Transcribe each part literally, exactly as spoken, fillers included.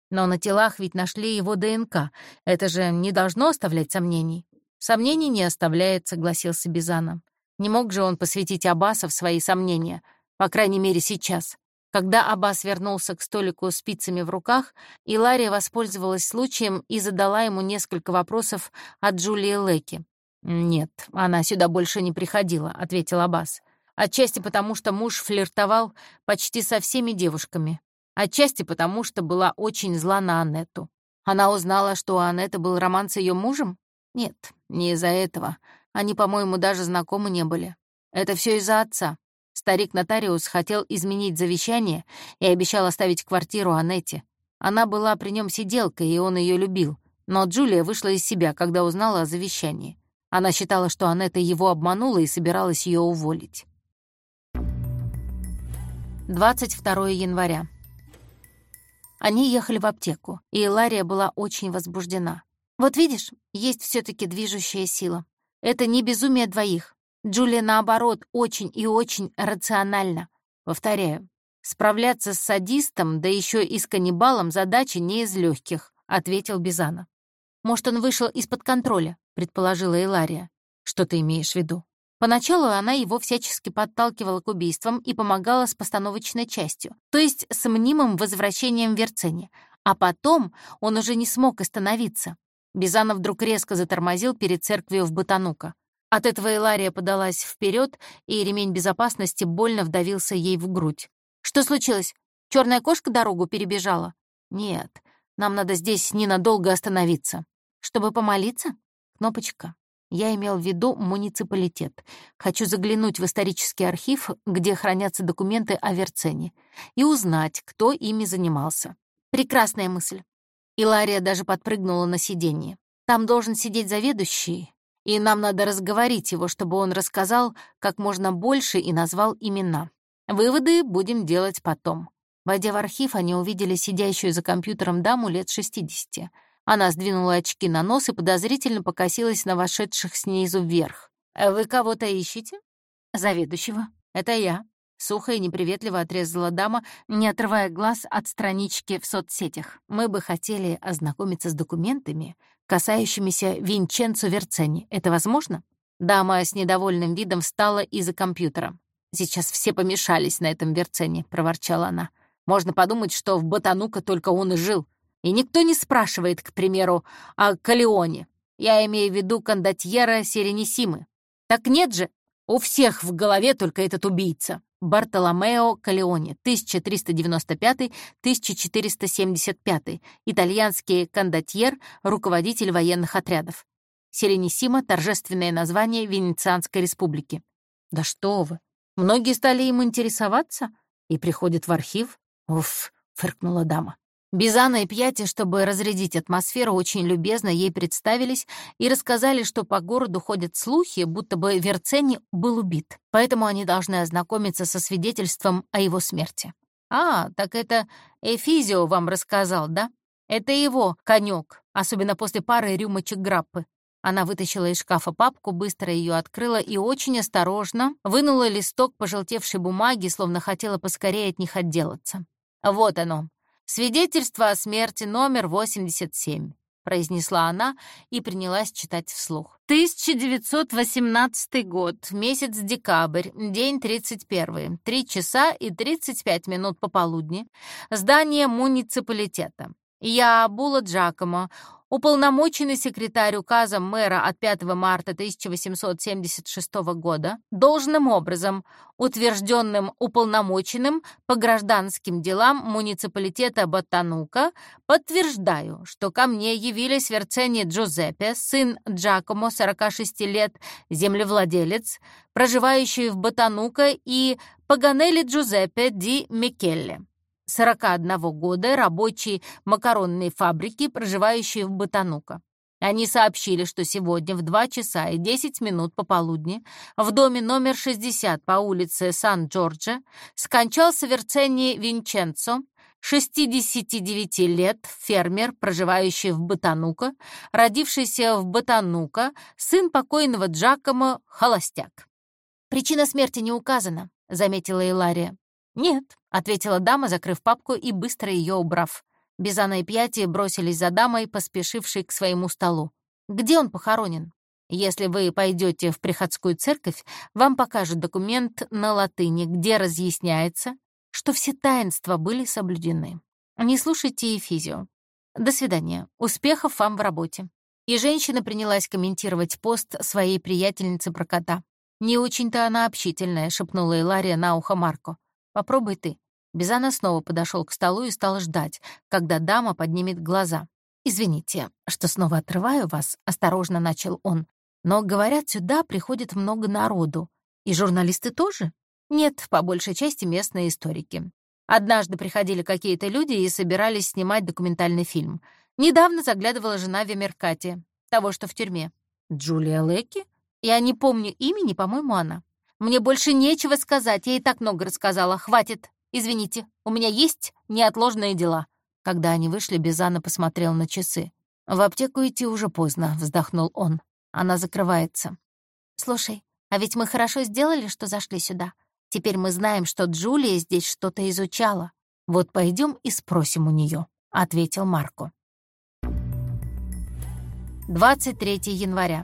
Но на телах ведь нашли его ДНК. Это же не должно оставлять сомнений. Сомнений не оставляет, согласился Бизана. Не мог же он посвятить Аббаса в свои сомнения, по крайней мере, сейчас. Когда Аббас вернулся к столику с пиццами в руках, Илария воспользовалась случаем и задала ему несколько вопросов от Джулии Леки. «Нет, она сюда больше не приходила», — ответил Аббас. «Отчасти потому, что муж флиртовал почти со всеми девушками. Отчасти потому, что была очень зла на Аннетту. Она узнала, что у Аннетты был роман с ее мужем? Нет, не из-за этого. Они, по-моему, даже знакомы не были. Это все из-за отца. Старик-нотариус хотел изменить завещание и обещал оставить квартиру Аннетте. Она была при нем сиделкой, и он ее любил. Но Джулия вышла из себя, когда узнала о завещании. Она считала, что Аннетта его обманула и собиралась ее уволить. двадцать второго января. Они ехали в аптеку, и Илария была очень возбуждена. «Вот видишь, есть все таки движущая сила. Это не безумие двоих. Джулия, наоборот, очень и очень рациональна. Повторяю, справляться с садистом, да еще и с каннибалом, задача не из легких», — ответил Бизана. «Может, он вышел из-под контроля», — предположила Илария. «Что ты имеешь в виду?» Поначалу она его всячески подталкивала к убийствам и помогала с постановочной частью, то есть с мнимым возвращением в Верцене. А потом он уже не смог остановиться. Бизана вдруг резко затормозил перед церковью в Ботанука. От этого Илария подалась вперед, и ремень безопасности больно вдавился ей в грудь. «Что случилось? Черная кошка дорогу перебежала?» «Нет, нам надо здесь ненадолго остановиться». «Чтобы помолиться?» «Кнопочка. Я имел в виду муниципалитет. Хочу заглянуть в исторический архив, где хранятся документы о Верцене, и узнать, кто ими занимался». «Прекрасная мысль». Илария даже подпрыгнула на сиденье. «Там должен сидеть заведующий, и нам надо разговорить его, чтобы он рассказал как можно больше и назвал имена. Выводы будем делать потом». Войдя в архив, они увидели сидящую за компьютером даму лет шестидесяти. Она сдвинула очки на нос и подозрительно покосилась на вошедших снизу вверх. «Вы кого-то ищете?» «Заведующего. Это я», — сухо и неприветливо отрезала дама, не отрывая глаз от странички в соцсетях. «Мы бы хотели ознакомиться с документами, касающимися Винченцо Верцени. Это возможно?» Дама с недовольным видом встала из-за компьютера. «Сейчас все помешались на этом Верцене», — проворчала она. «Можно подумать, что в Ботанука только он и жил. И никто не спрашивает, к примеру, о Калеоне. Я имею в виду кондотьера Серенисимы. Так нет же, у всех в голове только этот убийца. Бартоломео Калеоне, тысяча триста девяносто пятый — тысяча четыреста семьдесят пятый, итальянский кондотьер, руководитель военных отрядов. Серенисима — торжественное название Венецианской республики». «Да что вы! Многие стали им интересоваться и приходят в архив?» «Уф!» — фыркнула дама. Бизана и Пьяти, чтобы разрядить атмосферу, очень любезно ей представились и рассказали, что по городу ходят слухи, будто бы Верцени был убит, поэтому они должны ознакомиться со свидетельством о его смерти. «А, так это Эфизио вам рассказал, да? Это его конёк, особенно после пары рюмочек граппы». Она вытащила из шкафа папку, быстро ее открыла и очень осторожно вынула листок пожелтевшей бумаги, словно хотела поскорее от них отделаться. «Вот оно. Свидетельство о смерти номер восемьдесят семь», — произнесла она и принялась читать вслух. тысяча девятьсот восемнадцатый год, месяц декабрь, день тридцать первый, три часа и тридцать пять минут пополудни, здание муниципалитета. Я, Була Джакомо, уполномоченный секретарь указом мэра от пятого марта тысяча восемьсот семьдесят шестого года, должным образом утвержденным уполномоченным по гражданским делам муниципалитета Ботанука, подтверждаю, что ко мне явились Верцени Джузеппе, сын Джакомо, сорока шести лет, землевладелец, проживающий в Ботанука, и Паганелли Джузеппе ди Микелле, сорока одного года, рабочий макаронной фабрики, проживающий в Ботанука. Они сообщили, что сегодня в два часа и десять минут пополудни в доме номер шестьдесят по улице Сан-Джорджо скончался Верцени Винченцо, шестидесяти девяти лет, фермер, проживающий в Ботанука, родившийся в Ботанука, сын покойного Джакомо, холостяк. «Причина смерти не указана», — заметила Илария. «Нет», — ответила дама, закрыв папку и быстро ее убрав. Бизана и Пьяти бросились за дамой, поспешившей к своему столу. «Где он похоронен?» «Если вы пойдете в приходскую церковь, вам покажут документ на латыни, где разъясняется, что все таинства были соблюдены. Не слушайте Ефизио. До свидания. Успехов вам в работе». И женщина принялась комментировать пост своей приятельницы про кота. «Не очень-то она общительная», — шепнула Илария на ухо Марко. «Попробуй ты». Бизана снова подошел к столу и стал ждать, когда дама поднимет глаза. «Извините, что снова отрываю вас», — осторожно начал он. «Но, говорят, сюда приходит много народу. И журналисты тоже?» «Нет, по большей части местные историки. Однажды приходили какие-то люди и собирались снимать документальный фильм. Недавно заглядывала жена Вемеркати, того, что в тюрьме. Джулия Лекки? Я не помню имени, по-моему, она. Мне больше нечего сказать, я и так много рассказала. Хватит. Извините, у меня есть неотложные дела». Когда они вышли, Бизана посмотрел на часы. «В аптеку идти уже поздно», — вздохнул он. «Она закрывается». «Слушай, а ведь мы хорошо сделали, что зашли сюда. Теперь мы знаем, что Джулия здесь что-то изучала. Вот пойдем и спросим у нее», — ответил Марко. двадцать третьего января.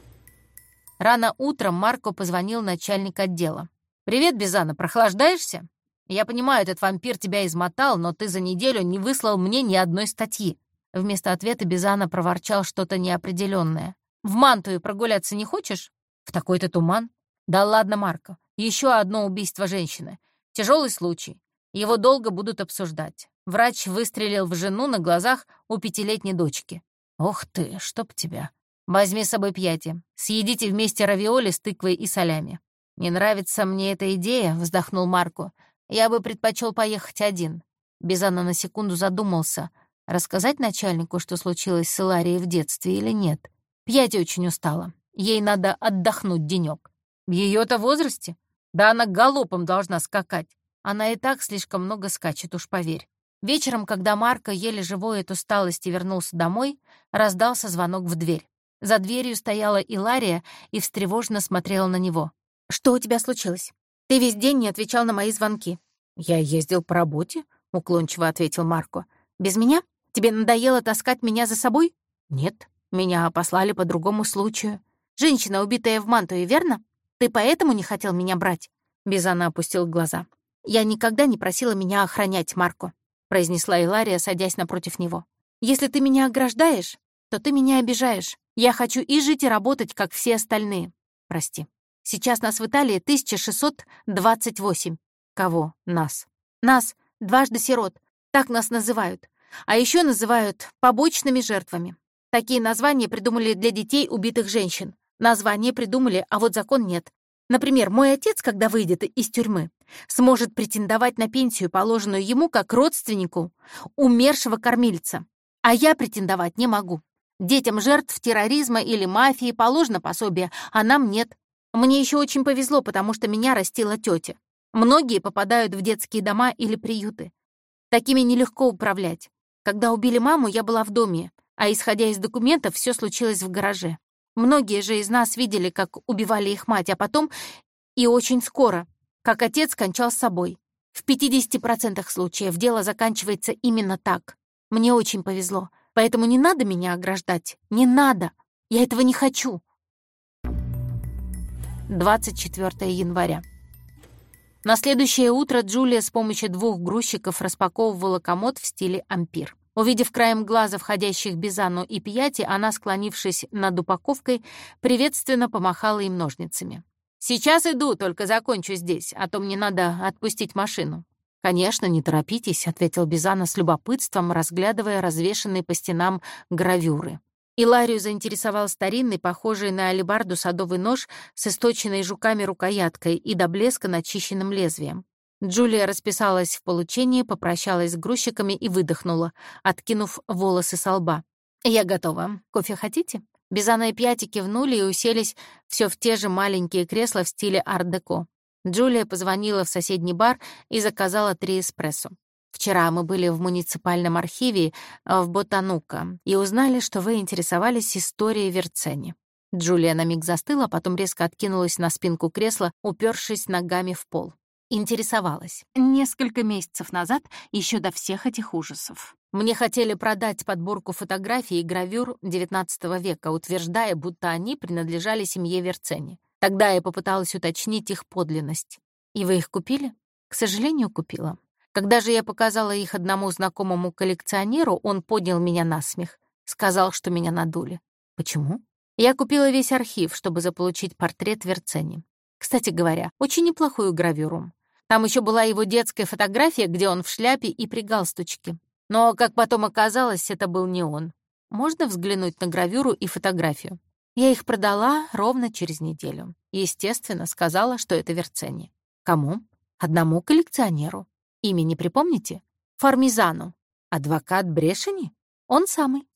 Рано утром Марко позвонил начальник отдела. «Привет, Бизана, прохлаждаешься? Я понимаю, этот вампир тебя измотал, но ты за неделю не выслал мне ни одной статьи». Вместо ответа Бизана проворчал что-то неопределенное. «В Мантую прогуляться не хочешь? В такой-то туман?» «Да ладно, Марко. Еще одно убийство женщины. Тяжелый случай. Его долго будут обсуждать. Врач выстрелил в жену на глазах у пятилетней дочки». «Ох ты, чтоб тебя. Возьми с собой Пьяти. Съедите вместе равиоли с тыквой и солями». «Не нравится мне эта идея», — вздохнул Марко. «Я бы предпочел поехать один». Бизана на секунду задумался, рассказать начальнику, что случилось с Иларией в детстве, или нет. Пьяти очень устала. Ей надо отдохнуть денек. В ее-то возрасте? Да она галопом должна скакать. Она и так слишком много скачет, уж поверь. Вечером, когда Марко, еле живой от усталости, вернулся домой, раздался звонок в дверь. За дверью стояла Илария и встревоженно смотрела на него. «Что у тебя случилось? Ты весь день не отвечал на мои звонки». «Я ездил по работе», — уклончиво ответил Марко. «Без меня? Тебе надоело таскать меня за собой?» «Нет, меня послали по другому случаю. Женщина, убитая в Мантуе, верно? Ты поэтому не хотел меня брать?» Бизана опустил глаза. «Я никогда не просила меня охранять, Марко», — произнесла Илария, садясь напротив него. «Если ты меня ограждаешь, то ты меня обижаешь. Я хочу и жить, и работать, как все остальные. Прости. Сейчас нас в Италии тысяча шестьсот двадцать восемь. Кого нас? Нас, дважды сирот. Так нас называют. А еще называют побочными жертвами. Такие названия придумали для детей убитых женщин. Название придумали, а вот закон нет. Например, мой отец, когда выйдет из тюрьмы, сможет претендовать на пенсию, положенную ему как родственнику умершего кормильца. А я претендовать не могу. Детям жертв терроризма или мафии положено пособие, а нам нет. Мне еще очень повезло, потому что меня растила тетя. Многие попадают в детские дома или приюты. Такими нелегко управлять. Когда убили маму, я была в доме, а исходя из документов, все случилось в гараже. Многие же из нас видели, как убивали их мать, а потом, и очень скоро, как отец кончал с собой. В пятидесяти процентах случаев дело заканчивается именно так. Мне очень повезло, поэтому не надо меня ограждать. Не надо. Я этого не хочу. двадцать четвёртого января. На следующее утро Джулия с помощью двух грузчиков распаковывала комод в стиле ампир. Увидев краем глаза входящих Бизану и Пьяти, она, склонившись над упаковкой, приветственно помахала им ножницами. «Сейчас иду, только закончу здесь, а то мне надо отпустить машину». «Конечно, не торопитесь», — ответил Бизана с любопытством, разглядывая развешанные по стенам гравюры. Иларию заинтересовал старинный, похожий на алебарду садовый нож с источенной жуками рукояткой и до блеска начищенным лезвием. Джулия расписалась в получении, попрощалась с грузчиками и выдохнула, откинув волосы со лба. «Я готова. Кофе хотите?» Бизана и Пьяти кивнули и уселись все в те же маленькие кресла в стиле арт-деко. Джулия позвонила в соседний бар и заказала три эспрессо. «Вчера мы были в муниципальном архиве в Ботанука и узнали, что вы интересовались историей Верцени». Джулия на миг застыла, потом резко откинулась на спинку кресла, упершись ногами в пол. Интересовалась. Несколько месяцев назад, еще до всех этих ужасов. Мне хотели продать подборку фотографий и гравюр девятнадцатого века, утверждая, будто они принадлежали семье Верцени. Тогда я попыталась уточнить их подлинность. И вы их купили? К сожалению, купила. Когда же я показала их одному знакомому коллекционеру, он поднял меня на смех. Сказал, что меня надули. Почему? Я купила весь архив, чтобы заполучить портрет Верцени. Кстати говоря, очень неплохую гравюру. Там еще была его детская фотография, где он в шляпе и при галстучке. Но, как потом оказалось, это был не он. Можно взглянуть на гравюру и фотографию? Я их продала ровно через неделю. Естественно, сказала, что это Верцени. Кому? Одному коллекционеру. Имя не припомните? Фармизану. Адвокат Брешени? Он самый.